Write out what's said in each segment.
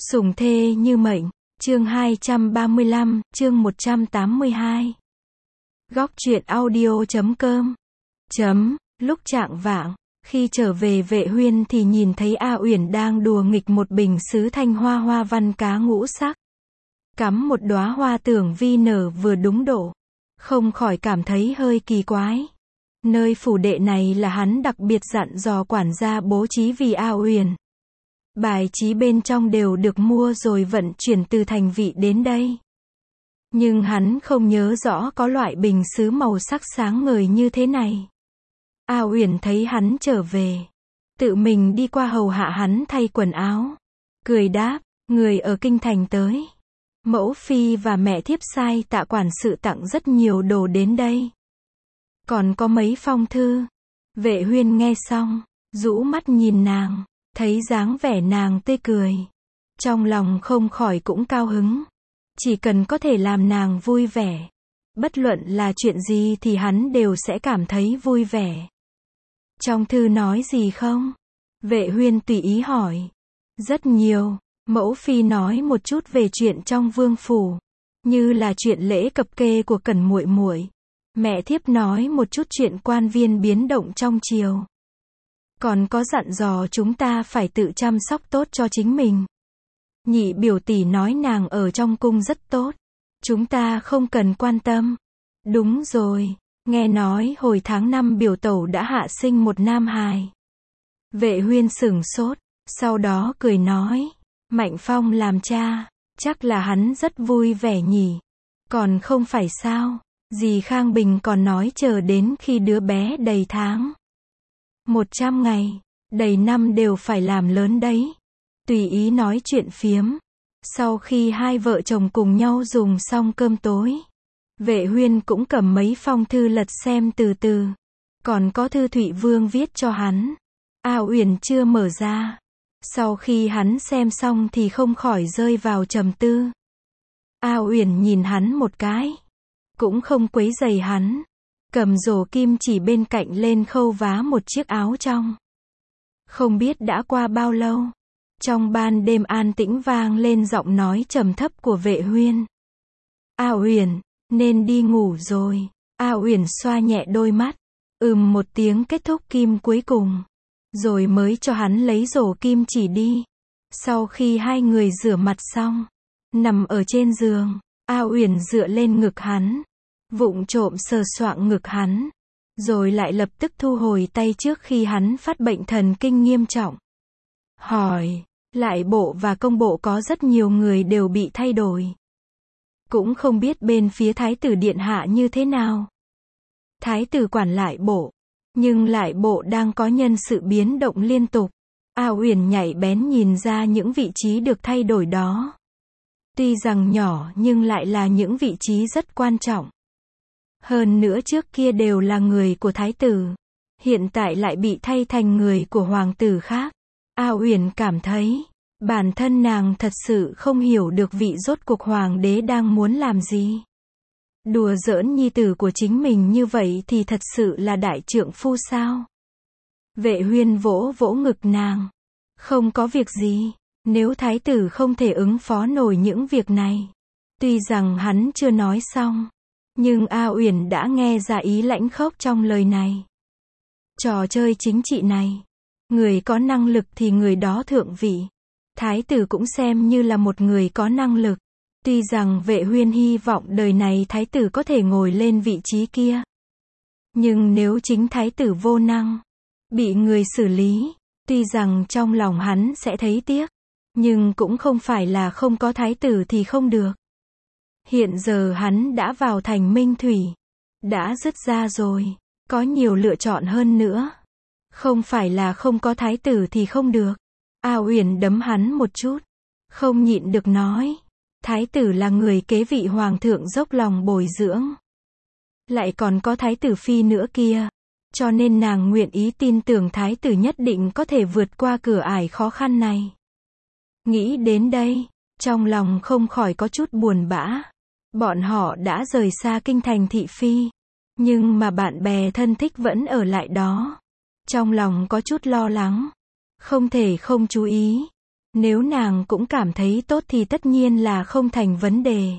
Sủng thê như mệnh, chương 235, chương 182. Góc truyện audio.com. Lúc chạng vạng, khi trở về Vệ Huyên thì nhìn thấy A Uyển đang đùa nghịch một bình sứ thanh hoa hoa văn cá ngũ sắc. Cắm một đóa hoa tưởng vi nở vừa đúng độ. Không khỏi cảm thấy hơi kỳ quái. Nơi phủ đệ này là hắn đặc biệt dặn dò quản gia bố trí vì A Uyển. Bài trí bên trong đều được mua rồi vận chuyển từ thành Vị đến đây. Nhưng hắn không nhớ rõ có loại bình sứ màu sắc sáng ngời như thế này. A Uyển thấy hắn trở về, tự mình đi qua hầu hạ hắn thay quần áo. Cười đáp, người ở kinh thành tới. Mẫu phi và mẹ thiếp sai Tạ quản sự tặng rất nhiều đồ đến đây. Còn có mấy phong thư. Vệ Huyên nghe xong, rũ mắt nhìn nàng, thấy dáng vẻ nàng tươi cười. Trong lòng không khỏi cũng cao hứng. Chỉ cần có thể làm nàng vui vẻ. Bất luận là chuyện gì thì hắn đều sẽ cảm thấy vui vẻ. Trong thư nói gì không? Vệ Huyên tùy ý hỏi. Rất nhiều. Mẫu phi nói một chút về chuyện trong vương phủ, như là chuyện lễ cập kê của Cẩn muội muội. Mẹ thiếp nói một chút chuyện quan viên biến động trong triều. Còn có dặn dò chúng ta phải tự chăm sóc tốt cho chính mình. Nhị biểu tỷ nói nàng ở trong cung rất tốt. Chúng ta không cần quan tâm. Đúng rồi, nghe nói hồi tháng 5 biểu tẩu đã hạ sinh một nam hài. Vệ Huyên sửng sốt, sau đó cười nói. Mạnh Phong làm cha, chắc là hắn rất vui vẻ nhỉ. Còn không phải sao, dì Khang Bình còn nói chờ đến khi đứa bé đầy tháng. 100 ngày, đầy năm đều phải làm lớn đấy. Tùy ý nói chuyện phiếm. Sau khi hai vợ chồng cùng nhau dùng xong cơm tối, Vệ Huyên cũng cầm mấy phong thư lật xem từ từ. Còn có thư Thụy Vương viết cho hắn. A Uyển chưa mở ra. Sau khi hắn xem xong thì không khỏi rơi vào trầm tư. A Uyển nhìn hắn một cái, cũng không quấy rầy hắn, cầm rổ kim chỉ bên cạnh lên khâu vá một chiếc áo trong. Không biết đã qua bao lâu, trong ban đêm an tĩnh vang lên giọng nói trầm thấp của Vệ Huyên. A Uyển, nên đi ngủ rồi. A Uyển xoa nhẹ đôi mắt, một tiếng kết thúc kim cuối cùng. Rồi mới cho hắn lấy rổ kim chỉ đi. Sau khi hai người rửa mặt xong, nằm ở trên giường, A Uyển dựa lên ngực hắn, vụng trộm sờ soạng ngực hắn, rồi lại lập tức thu hồi tay trước khi hắn phát bệnh thần kinh nghiêm trọng. Hỏi, lại bộ và công bộ có rất nhiều người đều bị thay đổi. Cũng không biết bên phía thái tử điện hạ như thế nào. Thái tử quản lại bộ. Nhưng lại bộ đang có nhân sự biến động liên tục. A Uyển nhạy bén nhìn ra những vị trí được thay đổi đó. Tuy rằng nhỏ nhưng lại là những vị trí rất quan trọng. Hơn nữa trước kia đều là người của thái tử. Hiện tại lại bị thay thành người của hoàng tử khác. A Uyển cảm thấy, bản thân nàng thật sự không hiểu được vị rốt cuộc hoàng đế đang muốn làm gì. Đùa giỡn nhi tử của chính mình như vậy thì thật sự là đại trượng phu sao? Vệ Huyên vỗ vỗ ngực nàng. Không có việc gì, nếu thái tử không thể ứng phó nổi những việc này. Tuy rằng hắn chưa nói xong, nhưng A Uyển đã nghe ra ý lãnh khốc trong lời này. Trò chơi chính trị này, người có năng lực thì người đó thượng vị. Thái tử cũng xem như là một người có năng lực. Tuy rằng Vệ Huyên hy vọng đời này thái tử có thể ngồi lên vị trí kia. Nhưng nếu chính thái tử vô năng, bị người xử lý, tuy rằng trong lòng hắn sẽ thấy tiếc, nhưng cũng không phải là không có thái tử thì không được. Hiện giờ hắn đã vào thành Minh Thủy, đã dứt ra rồi, có nhiều lựa chọn hơn nữa. Không phải là không có thái tử thì không được. A Uyển đấm hắn một chút, không nhịn được nói. Thái tử là người kế vị hoàng thượng dốc lòng bồi dưỡng. Lại còn có thái tử phi nữa kia. Cho nên nàng nguyện ý tin tưởng thái tử nhất định có thể vượt qua cửa ải khó khăn này. Nghĩ đến đây, trong lòng không khỏi có chút buồn bã. Bọn họ đã rời xa kinh thành thị phi. Nhưng mà bạn bè thân thích vẫn ở lại đó. Trong lòng có chút lo lắng. Không thể không chú ý. Nếu nàng cũng cảm thấy tốt thì tất nhiên là không thành vấn đề.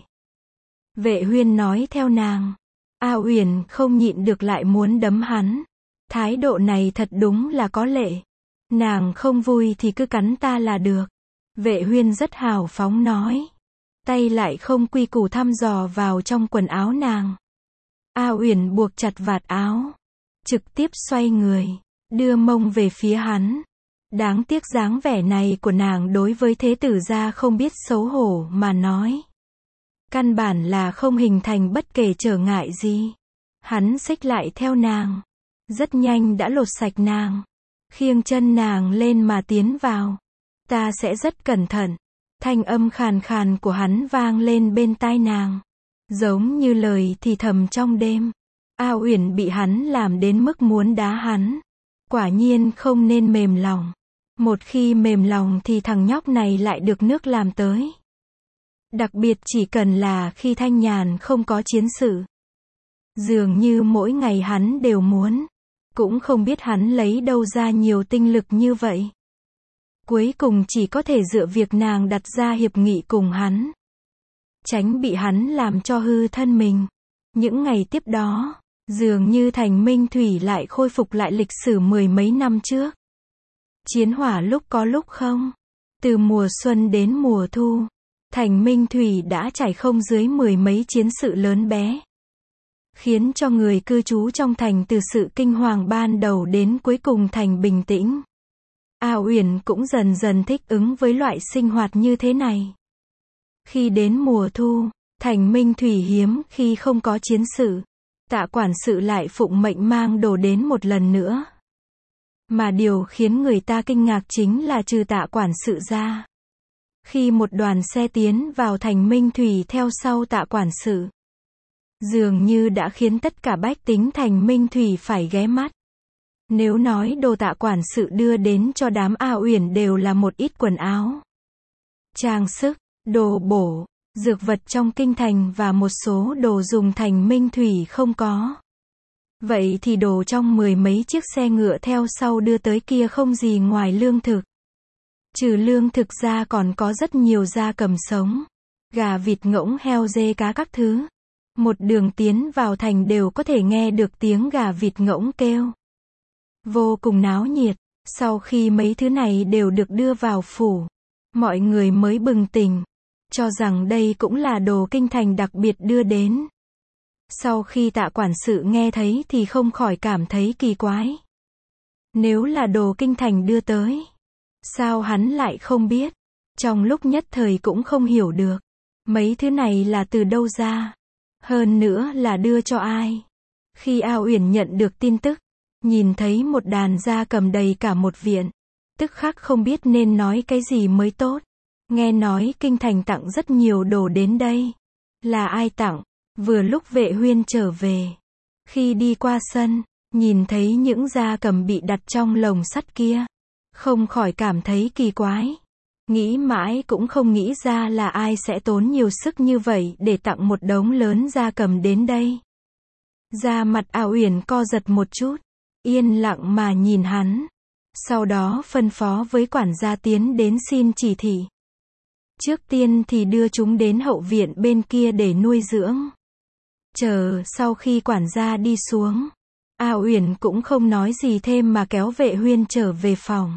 Vệ Huyên nói theo nàng. A Uyển không nhịn được lại muốn đấm hắn. Thái độ này thật đúng là có lệ. Nàng không vui thì cứ cắn ta là được. Vệ Huyên rất hào phóng nói. Tay lại không quy củ thăm dò vào trong quần áo nàng. A Uyển buộc chặt vạt áo. Trực tiếp xoay người. Đưa mông về phía hắn. Đáng tiếc dáng vẻ này của nàng đối với thế tử gia không biết xấu hổ mà nói. Căn bản là không hình thành bất kể trở ngại gì. Hắn xích lại theo nàng. Rất nhanh đã lột sạch nàng. Khiêng chân nàng lên mà tiến vào. Ta sẽ rất cẩn thận. Thanh âm khàn khàn của hắn vang lên bên tai nàng. Giống như lời thì thầm trong đêm. A Uyển bị hắn làm đến mức muốn đá hắn. Quả nhiên không nên mềm lòng. Một khi mềm lòng thì thằng nhóc này lại được nước làm tới. Đặc biệt chỉ cần là khi thanh nhàn không có chiến sự. Dường như mỗi ngày hắn đều muốn. Cũng không biết hắn lấy đâu ra nhiều tinh lực như vậy. Cuối cùng chỉ có thể dựa việc nàng đặt ra hiệp nghị cùng hắn. Tránh bị hắn làm cho hư thân mình. Những ngày tiếp đó, dường như thành Minh Thủy lại khôi phục lại lịch sử mười mấy năm trước. Chiến hỏa lúc có lúc không. Từ mùa xuân đến mùa thu, thành Minh Thủy đã trải không dưới mười mấy chiến sự lớn bé. Khiến cho người cư trú trong thành từ sự kinh hoàng ban đầu đến cuối cùng thành bình tĩnh. A Uyển cũng dần dần thích ứng với loại sinh hoạt như thế này. Khi đến mùa thu, thành Minh Thủy hiếm khi không có chiến sự. Tạ quản sự lại phụng mệnh mang đồ đến một lần nữa. Mà điều khiến người ta kinh ngạc chính là trừ Tạ quản sự ra. Khi một đoàn xe tiến vào thành Minh Thủy theo sau Tạ quản sự, dường như đã khiến tất cả bách tính thành Minh Thủy phải ghé mắt. Nếu nói đồ Tạ quản sự đưa đến cho đám A Uyển đều là một ít quần áo, trang sức, đồ bổ, dược vật trong kinh thành và một số đồ dùng thành Minh Thủy không có. Vậy thì đồ trong mười mấy chiếc xe ngựa theo sau đưa tới kia không gì ngoài lương thực. Trừ lương thực ra còn có rất nhiều gia cầm sống. Gà vịt ngỗng heo dê cá các thứ. Một đường tiến vào thành đều có thể nghe được tiếng gà vịt ngỗng kêu. Vô cùng náo nhiệt. Sau khi mấy thứ này đều được đưa vào phủ, mọi người mới bừng tỉnh, cho rằng đây cũng là đồ kinh thành đặc biệt đưa đến. Sau khi Tạ quản sự nghe thấy thì không khỏi cảm thấy kỳ quái. Nếu là đồ kinh thành đưa tới, sao hắn lại không biết? Trong lúc nhất thời cũng không hiểu được. Mấy thứ này là từ đâu ra? Hơn nữa là đưa cho ai? Khi A Uyển nhận được tin tức, nhìn thấy một đàn gia cầm đầy cả một viện, tức khắc không biết nên nói cái gì mới tốt. Nghe nói kinh thành tặng rất nhiều đồ đến đây. Là ai tặng? Vừa lúc Vệ Huyên trở về. Khi đi qua sân, nhìn thấy những gia cầm bị đặt trong lồng sắt kia, không khỏi cảm thấy kỳ quái. Nghĩ mãi cũng không nghĩ ra là ai sẽ tốn nhiều sức như vậy để tặng một đống lớn gia cầm đến đây. Da mặt A Uyển co giật một chút, yên lặng mà nhìn hắn. Sau đó phân phó với quản gia tiến đến xin chỉ thị. Trước tiên thì đưa chúng đến hậu viện bên kia để nuôi dưỡng. Chờ sau khi quản gia đi xuống, A Uyển cũng không nói gì thêm mà kéo Vệ Huyên trở về phòng.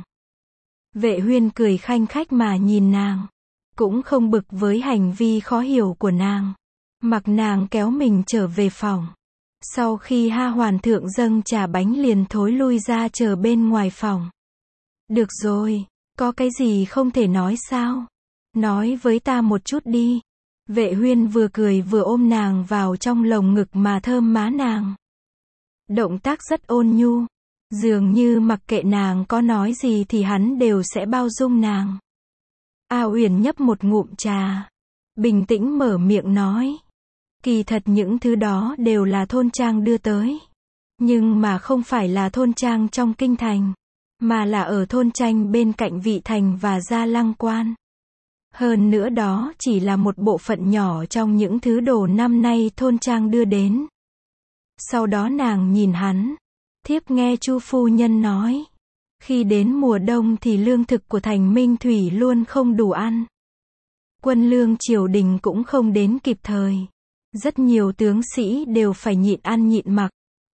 Vệ Huyên cười khanh khách mà nhìn nàng, cũng không bực với hành vi khó hiểu của nàng. Mặc nàng kéo mình trở về phòng. Sau khi Ha Hoàn thượng dâng trà bánh liền thối lui ra chờ bên ngoài phòng. Được rồi, có cái gì không thể nói sao? Nói với ta một chút đi. Vệ Huyên vừa cười vừa ôm nàng vào trong lồng ngực mà thơm má nàng. Động tác rất ôn nhu. Dường như mặc kệ nàng có nói gì thì hắn đều sẽ bao dung nàng. A Uyển nhấp một ngụm trà, bình tĩnh mở miệng nói. Kỳ thật những thứ đó đều là thôn trang đưa tới. Nhưng mà không phải là thôn trang trong kinh thành, mà là ở thôn tranh bên cạnh Vị Thành và Gia Lăng Quan. Hơn nữa đó chỉ là một bộ phận nhỏ trong những thứ đồ năm nay thôn trang đưa đến. Sau đó nàng nhìn hắn. Thiếp nghe Chu phu nhân nói, Khi đến mùa đông thì lương thực của thành Minh Thủy luôn không đủ ăn. Quân lương triều đình cũng không đến kịp thời. Rất nhiều tướng sĩ đều phải nhịn ăn nhịn mặc.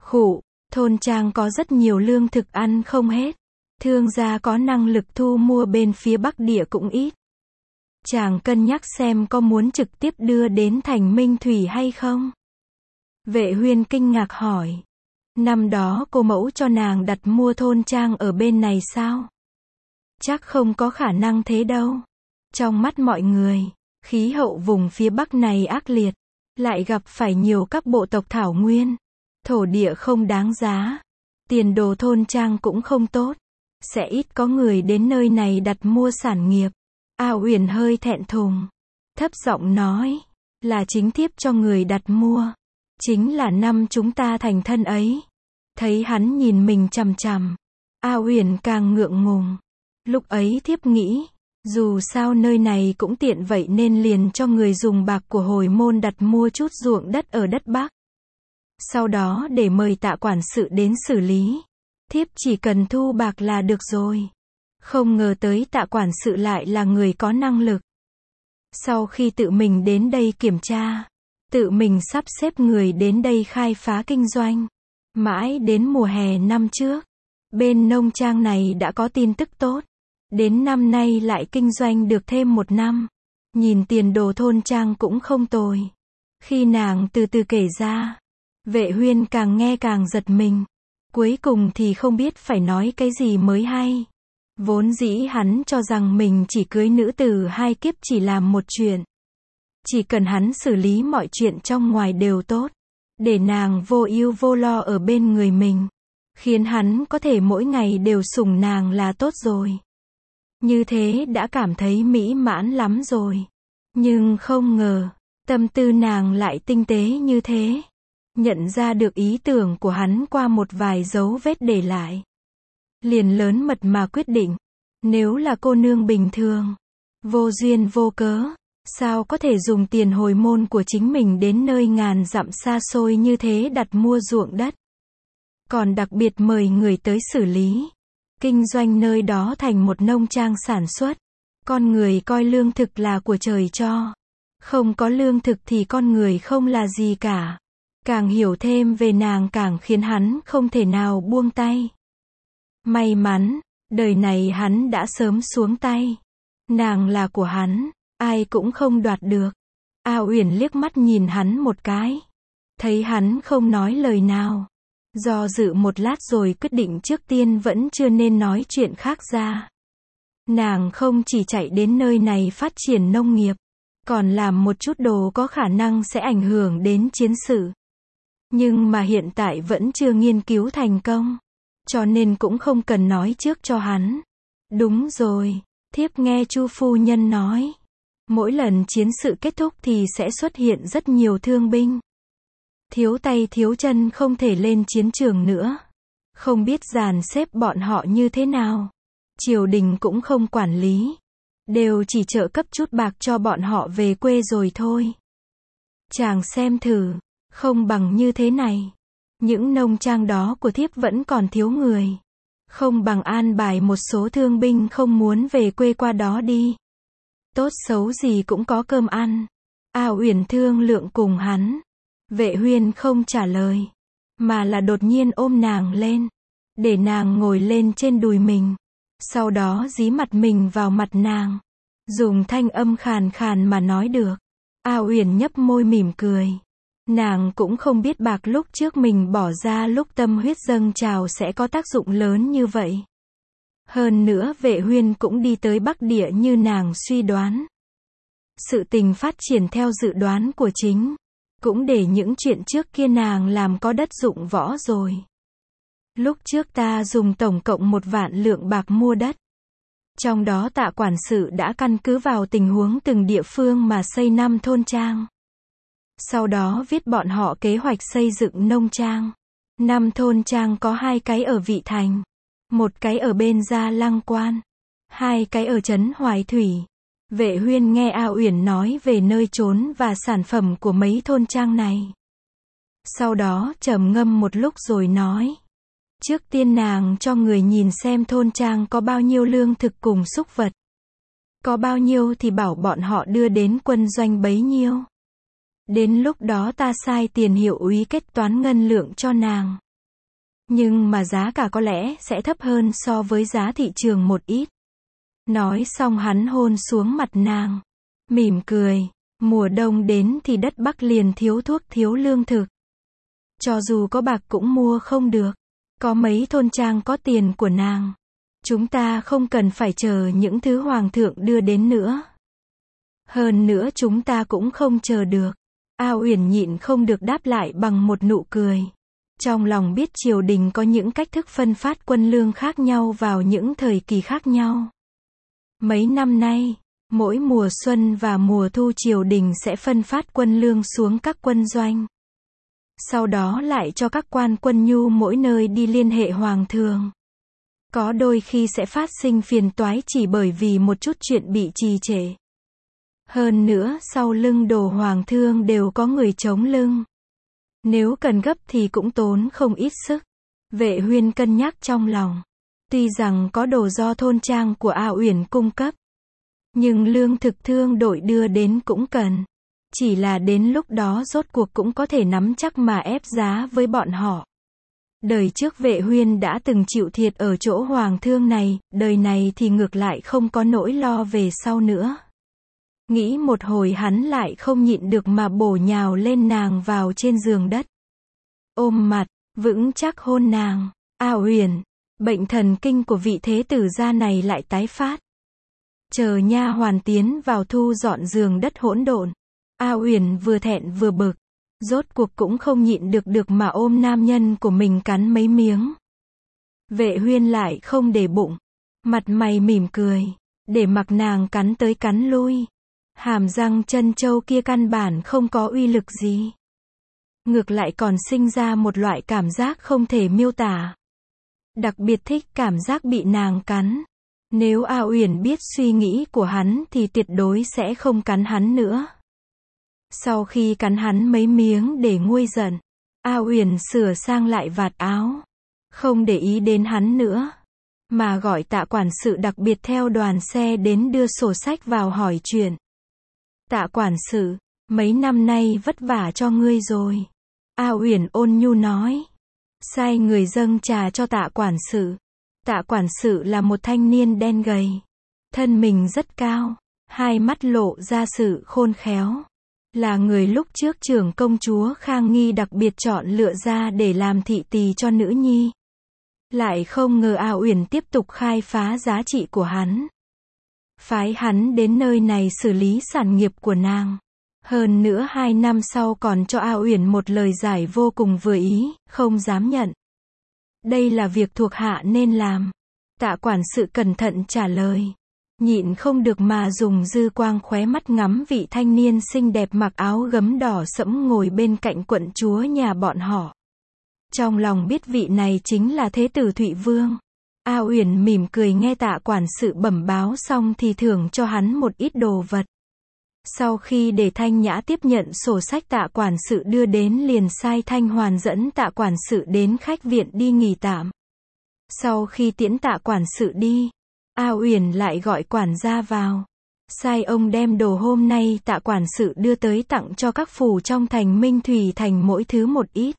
Thôn trang có rất nhiều lương thực ăn không hết. Thương gia có năng lực thu mua bên phía Bắc Địa cũng ít. Chàng cân nhắc xem có muốn trực tiếp đưa đến thành Minh Thủy hay không. Vệ Huyên kinh ngạc hỏi. Năm đó cô mẫu cho nàng đặt mua thôn trang ở bên này sao? Chắc không có khả năng thế đâu. Trong mắt mọi người, khí hậu vùng phía Bắc này ác liệt, lại gặp phải nhiều các bộ tộc thảo nguyên. Thổ địa không đáng giá. Tiền đồ thôn trang cũng không tốt. Sẽ ít có người đến nơi này đặt mua sản nghiệp. A Uyển hơi thẹn thùng. Thấp giọng nói. Là chính thiếp cho người đặt mua. Chính là năm chúng ta thành thân ấy. Thấy hắn nhìn mình chằm chằm. A Uyển càng ngượng ngùng. Lúc ấy thiếp nghĩ. Dù sao nơi này cũng tiện vậy nên liền cho người dùng bạc của hồi môn đặt mua chút ruộng đất ở đất Bắc. Sau đó để mời Tạ quản sự đến xử lý. Thiếp chỉ cần thu bạc là được rồi. Không ngờ tới Tạ quản sự lại là người có năng lực. Sau khi tự mình đến đây kiểm tra, tự mình sắp xếp người đến đây khai phá kinh doanh. Mãi đến mùa hè năm trước, bên nông trang này đã có tin tức tốt. Đến năm nay lại kinh doanh được thêm 1 năm. Nhìn tiền đồ thôn trang cũng không tồi. Khi nàng từ từ kể ra, Vệ Huyên càng nghe càng giật mình. Cuối cùng thì không biết phải nói cái gì mới hay. Vốn dĩ hắn cho rằng mình chỉ cưới nữ tử 2 kiếp chỉ làm một chuyện. Chỉ cần hắn xử lý mọi chuyện trong ngoài đều tốt. Để nàng vô ưu vô lo ở bên người mình. Khiến hắn có thể mỗi ngày đều sủng nàng là tốt rồi. Như thế đã cảm thấy mỹ mãn lắm rồi. Nhưng không ngờ, tâm tư nàng lại tinh tế như thế. Nhận ra được ý tưởng của hắn qua một vài dấu vết để lại. Liền lớn mật mà quyết định. Nếu là cô nương bình thường, vô duyên vô cớ, sao có thể dùng tiền hồi môn của chính mình đến nơi ngàn dặm xa xôi như thế đặt mua ruộng đất. Còn đặc biệt mời người tới xử lý. Kinh doanh nơi đó thành một nông trang sản xuất. Con người coi lương thực là của trời cho. Không có lương thực thì con người không là gì cả. Càng hiểu thêm về nàng càng khiến hắn không thể nào buông tay. May mắn, đời này hắn đã sớm xuống tay. Nàng là của hắn, ai cũng không đoạt được. A Uyển liếc mắt nhìn hắn một cái. Thấy hắn không nói lời nào. Do dự một lát rồi quyết định trước tiên vẫn chưa nên nói chuyện khác ra. Nàng không chỉ chạy đến nơi này phát triển nông nghiệp, còn làm một chút đồ có khả năng sẽ ảnh hưởng đến chiến sự. Nhưng mà hiện tại vẫn chưa nghiên cứu thành công. Cho nên cũng không cần nói trước cho hắn. Đúng rồi, thiếp nghe Chu phu nhân nói. Mỗi lần chiến sự kết thúc thì sẽ xuất hiện rất nhiều thương binh. Thiếu tay thiếu chân không thể lên chiến trường nữa. Không biết dàn xếp bọn họ như thế nào. Triều đình cũng không quản lý. Đều chỉ trợ cấp chút bạc cho bọn họ về quê rồi thôi. Chàng xem thử. Không bằng như thế này. Những nông trang đó của thiếp vẫn còn thiếu người. Không bằng an bài một số thương binh không muốn về quê qua đó đi. Tốt xấu gì cũng có cơm ăn. A Uyển thương lượng cùng hắn. Vệ Huyên không trả lời. Mà là đột nhiên ôm nàng lên. Để nàng ngồi lên trên đùi mình. Sau đó dí mặt mình vào mặt nàng. Dùng thanh âm khàn khàn mà nói được. A Uyển nhấp môi mỉm cười. Nàng cũng không biết bạc lúc trước mình bỏ ra lúc tâm huyết dâng trào sẽ có tác dụng lớn như vậy. Hơn nữa Vệ Huyên cũng đi tới Bắc Địa như nàng suy đoán. Sự tình phát triển theo dự đoán của chính. Cũng để những chuyện trước kia nàng làm có đất dụng võ rồi. Lúc trước ta dùng tổng cộng 1 vạn lượng bạc mua đất. Trong đó Tạ quản sự đã căn cứ vào tình huống từng địa phương mà xây 5 thôn trang. Sau đó viết bọn họ kế hoạch xây dựng nông trang. 5 thôn trang có 2 cái ở Vị Thành. 1 cái ở bên Gia Lăng Quan. 2 cái ở trấn Hoài Thủy. Vệ Huyên nghe A Uyển nói về nơi trốn và sản phẩm của mấy thôn trang này. Sau đó trầm ngâm một lúc rồi nói. Trước tiên nàng cho người nhìn xem thôn trang có bao nhiêu lương thực cùng súc vật. Có bao nhiêu thì bảo bọn họ đưa đến quân doanh bấy nhiêu. Đến lúc đó ta sai tiền hiệu úy kết toán ngân lượng cho nàng. Nhưng mà giá cả có lẽ sẽ thấp hơn so với giá thị trường một ít. Nói xong hắn hôn xuống mặt nàng. Mỉm cười. Mùa đông đến thì đất Bắc liền thiếu thuốc thiếu lương thực. Cho dù có bạc cũng mua không được. Có mấy thôn trang có tiền của nàng. Chúng ta không cần phải chờ những thứ hoàng thượng đưa đến nữa. Hơn nữa chúng ta cũng không chờ được. A Uyển nhịn không được đáp lại bằng một nụ cười. Trong lòng biết triều đình có những cách thức phân phát quân lương khác nhau vào những thời kỳ khác nhau. Mấy năm nay, mỗi mùa xuân và mùa thu triều đình sẽ phân phát quân lương xuống các quân doanh. Sau đó lại cho các quan quân nhu mỗi nơi đi liên hệ hoàng thượng. Có đôi khi sẽ phát sinh phiền toái chỉ bởi vì một chút chuyện bị trì trệ. Hơn nữa sau lưng đồ hoàng thương đều có người chống lưng. Nếu cần gấp thì cũng tốn không ít sức. Vệ Huyên cân nhắc trong lòng. Tuy rằng có đồ do thôn trang của A Uyển cung cấp. Nhưng lương thực thương đội đưa đến cũng cần. Chỉ là đến lúc đó rốt cuộc cũng có thể nắm chắc mà ép giá với bọn họ. Đời trước Vệ Huyên đã từng chịu thiệt ở chỗ hoàng thương này, đời này thì ngược lại không có nỗi lo về sau nữa. Nghĩ một hồi hắn lại không nhịn được mà bổ nhào lên nàng vào trên giường đất. Ôm mặt, vững chắc hôn nàng. A Uyển, bệnh thần kinh của vị thế tử gia này lại tái phát. Chờ nha hoàn tiến vào thu dọn giường đất hỗn độn. A Uyển vừa thẹn vừa bực. Rốt cuộc cũng không nhịn được mà ôm nam nhân của mình cắn mấy miếng. Vệ Huyên lại không để bụng. Mặt mày mỉm cười. Để mặc nàng cắn tới cắn lui. Hàm răng chân châu kia căn bản không có uy lực gì. Ngược lại còn sinh ra một loại cảm giác không thể miêu tả. Đặc biệt thích cảm giác bị nàng cắn. Nếu A Uyển biết suy nghĩ của hắn thì tuyệt đối sẽ không cắn hắn nữa. Sau khi cắn hắn mấy miếng để nguôi giận, A Uyển sửa sang lại vạt áo. Không để ý đến hắn nữa. Mà gọi Tạ quản sự đặc biệt theo đoàn xe đến đưa sổ sách vào hỏi chuyện. Tạ quản sự, mấy năm nay vất vả cho ngươi rồi. A Uyển ôn nhu nói. Sai người dâng trà cho Tạ quản sự. Tạ quản sự là một thanh niên đen gầy. Thân mình rất cao. Hai mắt lộ ra sự khôn khéo. Là người lúc trước trưởng công chúa Khang Nghi đặc biệt chọn lựa ra để làm thị tỳ cho nữ nhi. Lại không ngờ A Uyển tiếp tục khai phá giá trị của hắn. Phái hắn đến nơi này xử lý sản nghiệp của nàng. Hơn nữa 2 năm sau còn cho A Uyển một lời giải vô cùng vừa ý, không dám nhận. Đây là việc thuộc hạ nên làm. Tạ quản sự cẩn thận trả lời. Nhịn không được mà dùng dư quang khóe mắt ngắm vị thanh niên xinh đẹp mặc áo gấm đỏ sẫm ngồi bên cạnh quận chúa nhà bọn họ. Trong lòng biết vị này chính là thế tử Thụy Vương. A Uyển mỉm cười nghe Tạ quản sự bẩm báo xong thì thưởng cho hắn một ít đồ vật. Sau khi để Thanh Nhã tiếp nhận sổ sách Tạ quản sự đưa đến liền sai Thanh Hoàn dẫn Tạ quản sự đến khách viện đi nghỉ tạm. Sau khi tiễn Tạ quản sự đi, A Uyển lại gọi quản gia vào. Sai ông đem đồ hôm nay Tạ quản sự đưa tới tặng cho các phủ trong thành Minh Thủy thành mỗi thứ một ít.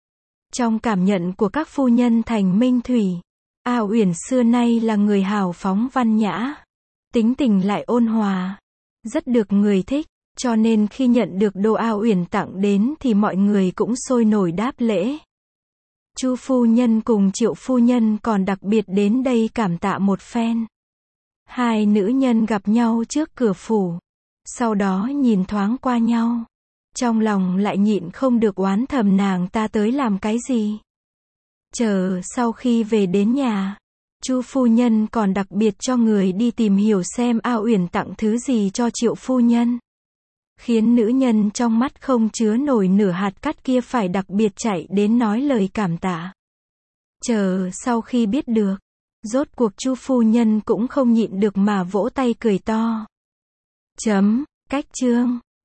Trong cảm nhận của các phu nhân thành Minh Thủy, A Uyển xưa nay là người hào phóng văn nhã. Tính tình lại ôn hòa. Rất được người thích, cho nên khi nhận được đồ A Uyển tặng đến thì mọi người cũng sôi nổi đáp lễ. Chu phu nhân cùng Triệu phu nhân còn đặc biệt đến đây cảm tạ một phen. Hai nữ nhân gặp nhau trước cửa phủ. Sau đó nhìn thoáng qua nhau. Trong lòng lại nhịn không được oán thầm nàng ta tới làm cái gì. Chờ sau khi về đến nhà, Chu phu nhân còn đặc biệt cho người đi tìm hiểu xem A Uyển tặng thứ gì cho Triệu phu nhân. Khiến nữ nhân trong mắt không chứa nổi nửa hạt cát kia phải đặc biệt chạy đến nói lời cảm tạ. Chờ sau khi biết được, rốt cuộc Chu phu nhân cũng không nhịn được mà vỗ tay cười to. Cách chương